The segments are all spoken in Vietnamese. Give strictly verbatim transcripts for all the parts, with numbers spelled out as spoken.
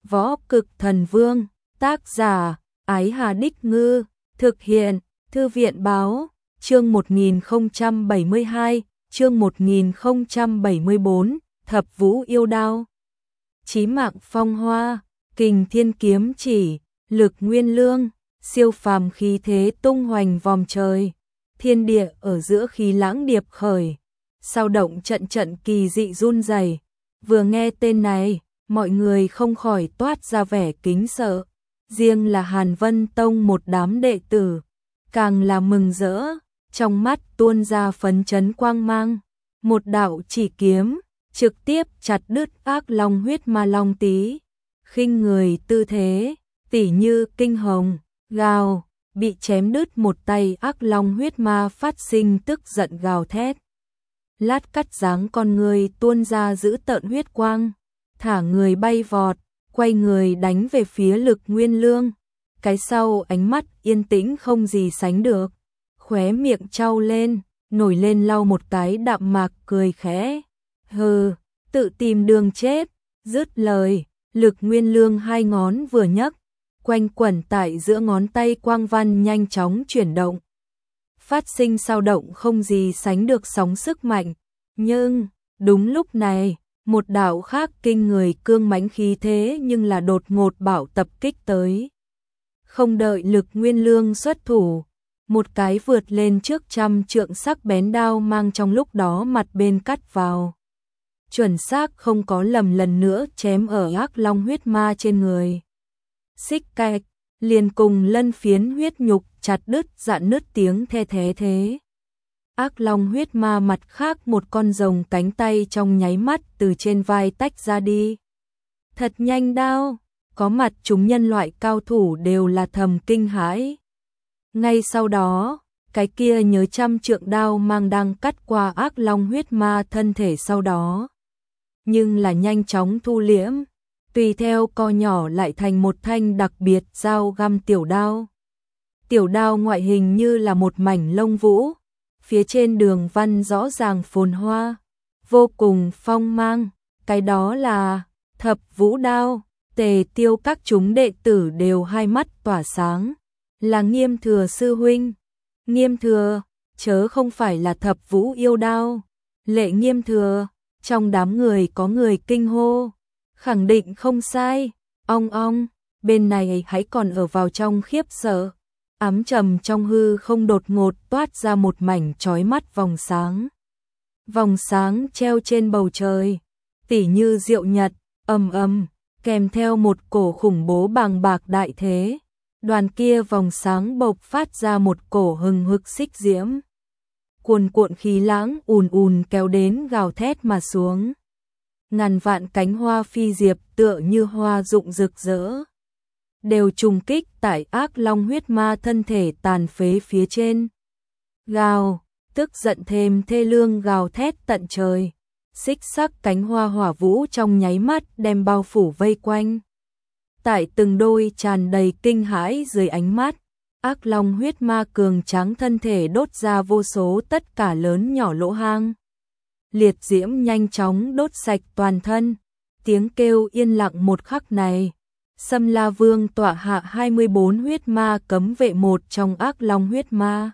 Võ Cực Thần Vương, tác giả, Ái Hà Đích Ngư, thực hiện, Thư viện Báo, chương một nghìn không trăm bảy mươi hai, chương một nghìn không trăm bảy mươi bốn, Thập Vũ Yêu Đao. Chí Mạng Phong Hoa, Kình Thiên Kiếm Chỉ, Lực Nguyên Lương, siêu phàm khí thế tung hoành vòm trời, thiên địa ở giữa khí lãng điệp khởi, sao động trận trận kỳ dị run rẩy. Vừa nghe tên này, mọi người không khỏi toát ra vẻ kính sợ, riêng là Hàn Vân Tông một đám đệ tử, càng là mừng rỡ, trong mắt tuôn ra phấn chấn quang mang, một đạo chỉ kiếm, trực tiếp chặt đứt ác long huyết ma long tí, khinh người tư thế, tỉ như kinh hồng, gào, bị chém đứt một tay ác long huyết ma phát sinh tức giận gào thét. Lát cắt dáng con người tuôn ra giữ tợn huyết quang, thả người bay vọt, quay người đánh về phía Lực Nguyên Lương. Cái sau ánh mắt yên tĩnh không gì sánh được, khóe miệng trao lên, nổi lên lau một cái đạm mạc cười khẽ. Hừ, tự tìm đường chết, dứt lời, Lực Nguyên Lương hai ngón vừa nhấc, quanh quẩn tại giữa ngón tay quang văn nhanh chóng chuyển động, phát sinh sao động không gì sánh được sóng sức mạnh. Nhưng, đúng lúc này, một đạo khác kinh người cương mãnh khí thế nhưng là đột ngột bạo tập kích tới. Không đợi Lực Nguyên Lương xuất thủ, một cái vượt lên trước trăm trượng sắc bén đao mang trong lúc đó mặt bên cắt vào. Chuẩn xác không có lầm lần nữa chém ở ác long huyết ma trên người. Xích cạch, liền cùng lân phiến huyết nhục chặt đứt dạn nứt tiếng the thế thế. Ác long huyết ma mặt khác một con rồng cánh tay trong nháy mắt từ trên vai tách ra đi. Thật nhanh đao, có mặt chúng nhân loại cao thủ đều là thầm kinh hãi. Ngay sau đó, cái kia nhớ trăm trượng đao mang đang cắt qua ác long huyết ma thân thể sau đó. Nhưng là nhanh chóng thu liễm, tùy theo co nhỏ lại thành một thanh đặc biệt dao găm tiểu đao. Tiểu đao ngoại hình như là một mảnh lông vũ, phía trên đường văn rõ ràng phồn hoa, vô cùng phong mang, cái đó là Thập Vũ Đao. Tề Tiêu các chúng đệ tử đều hai mắt tỏa sáng, là Nghiêm Thừa sư huynh. Nghiêm Thừa, chớ không phải là Thập Vũ Yêu Đao. Lệ Nghiêm Thừa, trong đám người có người kinh hô, khẳng định không sai. Ong ong, bên này hãy còn ở vào trong khiếp sợ. Ám trầm trong hư không đột ngột toát ra một mảnh chói mắt vòng sáng. Vòng sáng treo trên bầu trời, tỉ như diệu nhật, ầm ầm, kèm theo một cổ khủng bố bàng bạc đại thế. Đoàn kia vòng sáng bộc phát ra một cổ hừng hực xích diễm. Cuồn cuộn khí lãng ùn ùn kéo đến gào thét mà xuống. Ngàn vạn cánh hoa phi diệp tựa như hoa rụng rực rỡ, đều trùng kích tại ác long huyết ma thân thể tàn phế phía trên. Gào, tức giận thêm thê lương gào thét tận trời. Xích sắc cánh hoa hỏa vũ trong nháy mắt đem bao phủ vây quanh. Tại từng đôi tràn đầy kinh hãi dưới ánh mắt, ác long huyết ma cường tráng thân thể đốt ra vô số tất cả lớn nhỏ lỗ hang. Liệt diễm nhanh chóng đốt sạch toàn thân, tiếng kêu yên lặng một khắc này. Sâm La Vương tọa hạ hai mươi bốn huyết ma cấm vệ một trong ác long huyết ma.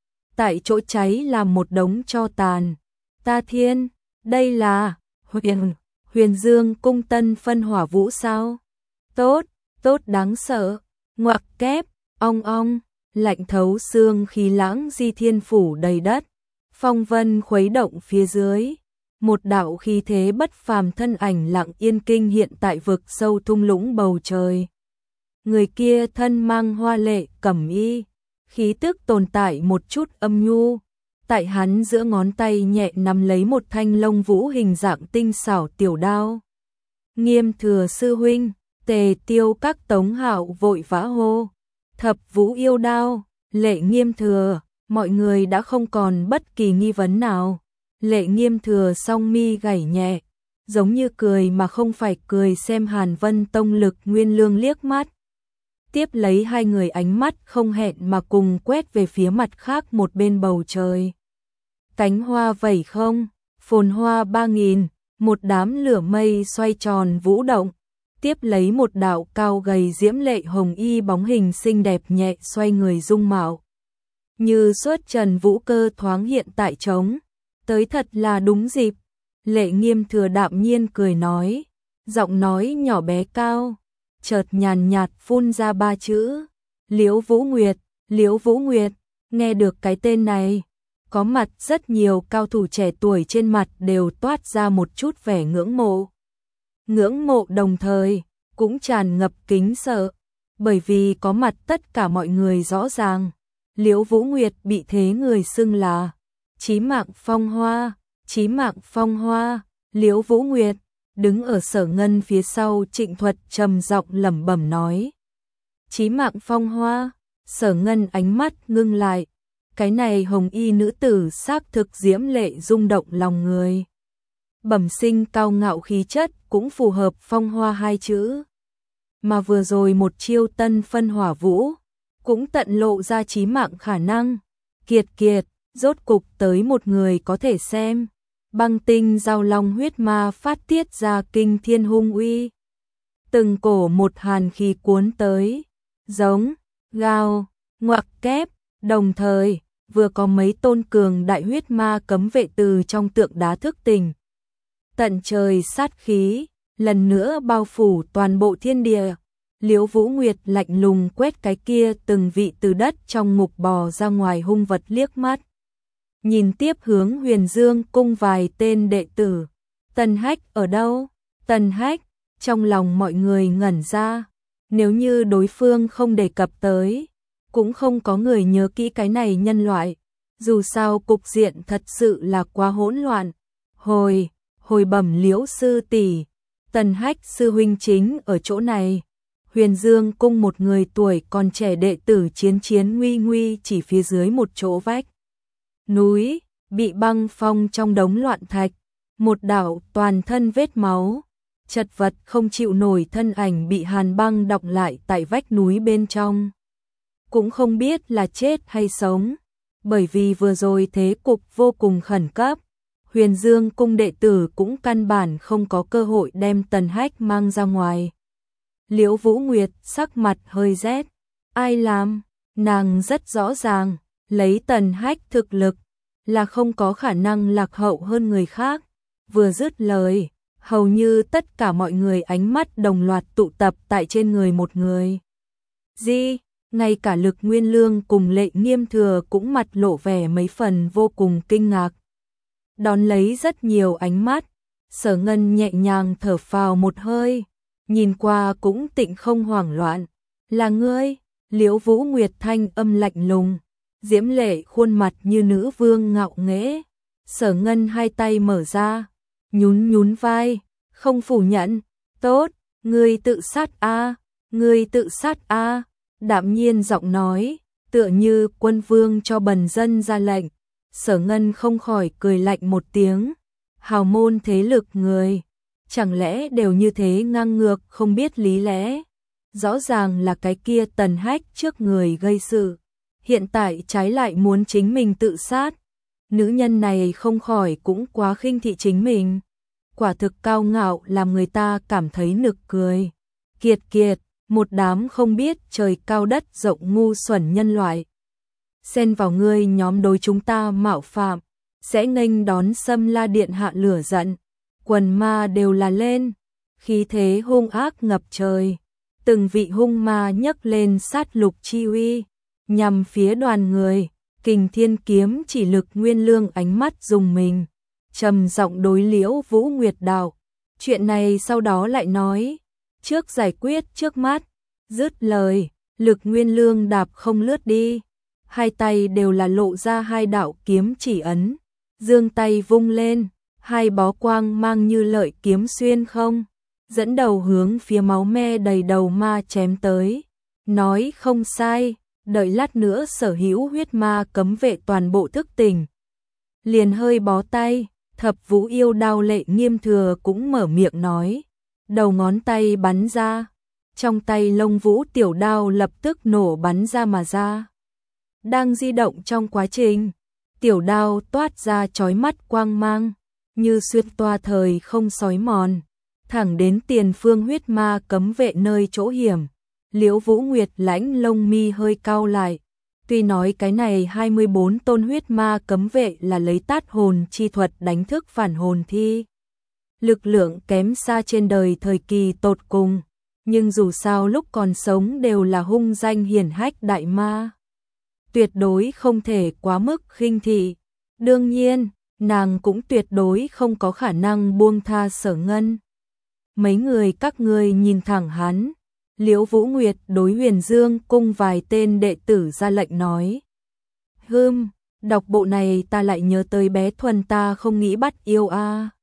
Tại chỗ cháy là một đống tro tàn. Ta thiên, đây là huyền, huyền dương cung tân phân hỏa vũ sao? Tốt, tốt đáng sợ, ngoặc kép, ong ong, lạnh thấu xương khí lãng di thiên phủ đầy đất. Phong vân khuấy động phía dưới. Một đạo khí thế bất phàm thân ảnh lặng yên kinh hiện tại vực sâu thung lũng bầu trời. Người kia thân mang hoa lệ cẩm y, khí tức tồn tại một chút âm nhu. Tại hắn giữa ngón tay nhẹ nắm lấy một thanh lông vũ hình dạng tinh xảo tiểu đao. Nghiêm Thừa sư huynh, Tề Tiêu các tống hạo vội vã hô. Thập Vũ Yêu Đao, Lệ Nghiêm Thừa, mọi người đã không còn bất kỳ nghi vấn nào. Lệ Nghiêm Thừa song mi gảy nhẹ, giống như cười mà không phải cười xem Hàn Vân Tông Lực Nguyên Lương liếc mắt. Tiếp lấy hai người ánh mắt không hẹn mà cùng quét về phía mặt khác một bên bầu trời. Cánh hoa vẩy không, phồn hoa ba nghìn, một đám lửa mây xoay tròn vũ động, tiếp lấy một đạo cao gầy diễm lệ hồng y bóng hình xinh đẹp nhẹ xoay người dung mạo. Như xuất trần vũ cơ thoáng hiện tại trống, tới thật là đúng dịp. Lệ Nghiêm Thừa đạm nhiên cười nói, giọng nói nhỏ bé cao, chợt nhàn nhạt phun ra ba chữ, Liễu Vũ Nguyệt. Liễu Vũ Nguyệt, nghe được cái tên này, có mặt rất nhiều cao thủ trẻ tuổi trên mặt đều toát ra một chút vẻ ngưỡng mộ. Ngưỡng mộ đồng thời, cũng tràn ngập kính sợ, bởi vì có mặt tất cả mọi người rõ ràng, Liễu Vũ Nguyệt bị thế người xưng là Chí Mạng Phong Hoa, Chí Mạng Phong Hoa. Liễu Vũ Nguyệt đứng ở Sở Ngân phía sau, Trịnh Thuật trầm giọng lẩm bẩm nói, Chí Mạng Phong Hoa. Sở Ngân ánh mắt ngưng lại, cái này hồng y nữ tử xác thực diễm lệ rung động lòng người. Bẩm sinh cao ngạo khí chất cũng phù hợp phong hoa hai chữ. Mà vừa rồi một chiêu tân phân hỏa vũ, cũng tận lộ ra chí mạng khả năng. Kiệt kiệt, rốt cục tới một người có thể xem. Băng tinh giao long huyết ma phát tiết ra kinh thiên hung uy. Từng cổ một hàn khí cuốn tới, giống, gào, ngoặc kép, đồng thời, vừa có mấy tôn cường đại huyết ma cấm vệ từ trong tượng đá thức tỉnh. Tận trời sát khí, lần nữa bao phủ toàn bộ thiên địa. Liễu Vũ Nguyệt lạnh lùng quét cái kia từng vị từ đất trong ngục bò ra ngoài hung vật liếc mắt. Nhìn tiếp hướng Huyền Dương cung vài tên đệ tử. Tần Hách ở đâu? Tần Hách, trong lòng mọi người ngẩn ra. Nếu như đối phương không đề cập tới, cũng không có người nhớ kỹ cái này nhân loại. Dù sao cục diện thật sự là quá hỗn loạn. Hồi, hồi bẩm Liễu sư tỷ, Tần Hách sư huynh chính ở chỗ này. Huyền Dương cung một người tuổi còn trẻ đệ tử chiến chiến nguy nguy chỉ phía dưới một chỗ vách núi, bị băng phong trong đống loạn thạch, một đạo toàn thân vết máu, chật vật không chịu nổi thân ảnh bị hàn băng đọng lại tại vách núi bên trong. Cũng không biết là chết hay sống, bởi vì vừa rồi thế cục vô cùng khẩn cấp. Huyền Dương cung đệ tử cũng căn bản không có cơ hội đem Tần Hách mang ra ngoài. Liễu Vũ Nguyệt sắc mặt hơi rét. Ai làm? Nàng rất rõ ràng, lấy Tần Hách thực lực là không có khả năng lạc hậu hơn người khác. Vừa dứt lời, hầu như tất cả mọi người ánh mắt đồng loạt tụ tập tại trên người một người. Gì? Ngay cả Lực Nguyên Lương cùng Lệ Nghiêm Thừa cũng mặt lộ vẻ mấy phần vô cùng kinh ngạc. Đón lấy rất nhiều ánh mắt, Sở Ngân nhẹ nhàng thở phào một hơi, nhìn qua cũng tịnh không hoảng loạn. Là ngươi? Liễu Vũ Nguyệt thanh âm lạnh lùng, diễm lệ khuôn mặt như nữ vương ngạo nghễ. Sở Ngân hai tay mở ra, nhún nhún vai, không phủ nhận. Tốt, ngươi tự sát a, ngươi tự sát a. Đạm nhiên giọng nói, tựa như quân vương cho bần dân ra lệnh. Sở Ngân không khỏi cười lạnh một tiếng. Hào môn thế lực người, chẳng lẽ đều như thế ngang ngược không biết lý lẽ? Rõ ràng là cái kia Tần Hách trước người gây sự, hiện tại trái lại muốn chính mình tự sát. Nữ nhân này không khỏi cũng quá khinh thị chính mình. Quả thực cao ngạo làm người ta cảm thấy nực cười. Kiệt kiệt, một đám không biết trời cao đất rộng ngu xuẩn nhân loại. Xen vào ngươi nhóm đối chúng ta mạo phạm, sẽ nghênh đón Xâm La Điện hạ lửa giận. Quần ma đều là lên, khí thế hung ác ngập trời. Từng vị hung ma nhấc lên sát lục chi uy, nhằm phía đoàn người. Kình Thiên kiếm chỉ Lực Nguyên Lương ánh mắt dùng mình, trầm giọng đối Liễu Vũ Nguyệt đạo, chuyện này sau đó lại nói, trước giải quyết trước mắt. Dứt lời, Lực Nguyên Lương đạp không lướt đi, hai tay đều là lộ ra hai đạo kiếm chỉ ấn, giương tay vung lên, hai bó quang mang như lợi kiếm xuyên không, dẫn đầu hướng phía máu me đầy đầu ma chém tới. Nói không sai, đợi lát nữa sở hữu huyết ma cấm vệ toàn bộ thức tỉnh. Liền hơi bó tay, Thập Vũ Yêu Đao Lệ Nghiêm Thừa cũng mở miệng nói, đầu ngón tay bắn ra, trong tay Lông Vũ tiểu đao lập tức nổ bắn ra mà ra. Đang di động trong quá trình, tiểu đao toát ra chói mắt quang mang, như xuyên toa thời không sói mòn, thẳng đến tiền phương huyết ma cấm vệ nơi chỗ hiểm. Liễu Vũ Nguyệt lãnh lông mi hơi cau lại. Tuy nói cái này hai mươi bốn tôn huyết ma cấm vệ là lấy tát hồn chi thuật đánh thức phản hồn thi. Lực lượng kém xa trên đời thời kỳ tột cùng, nhưng dù sao lúc còn sống đều là hung danh hiển hách đại ma. Tuyệt đối không thể quá mức khinh thị. Đương nhiên, nàng cũng tuyệt đối không có khả năng buông tha Sở Ngân. Mấy người các ngươi nhìn thẳng hắn. Liễu Vũ Nguyệt đối Huyền Dương cung vài tên đệ tử ra lệnh nói. Hừm, đọc bộ này ta lại nhớ tới bé Thuần ta không nghĩ bắt yêu a.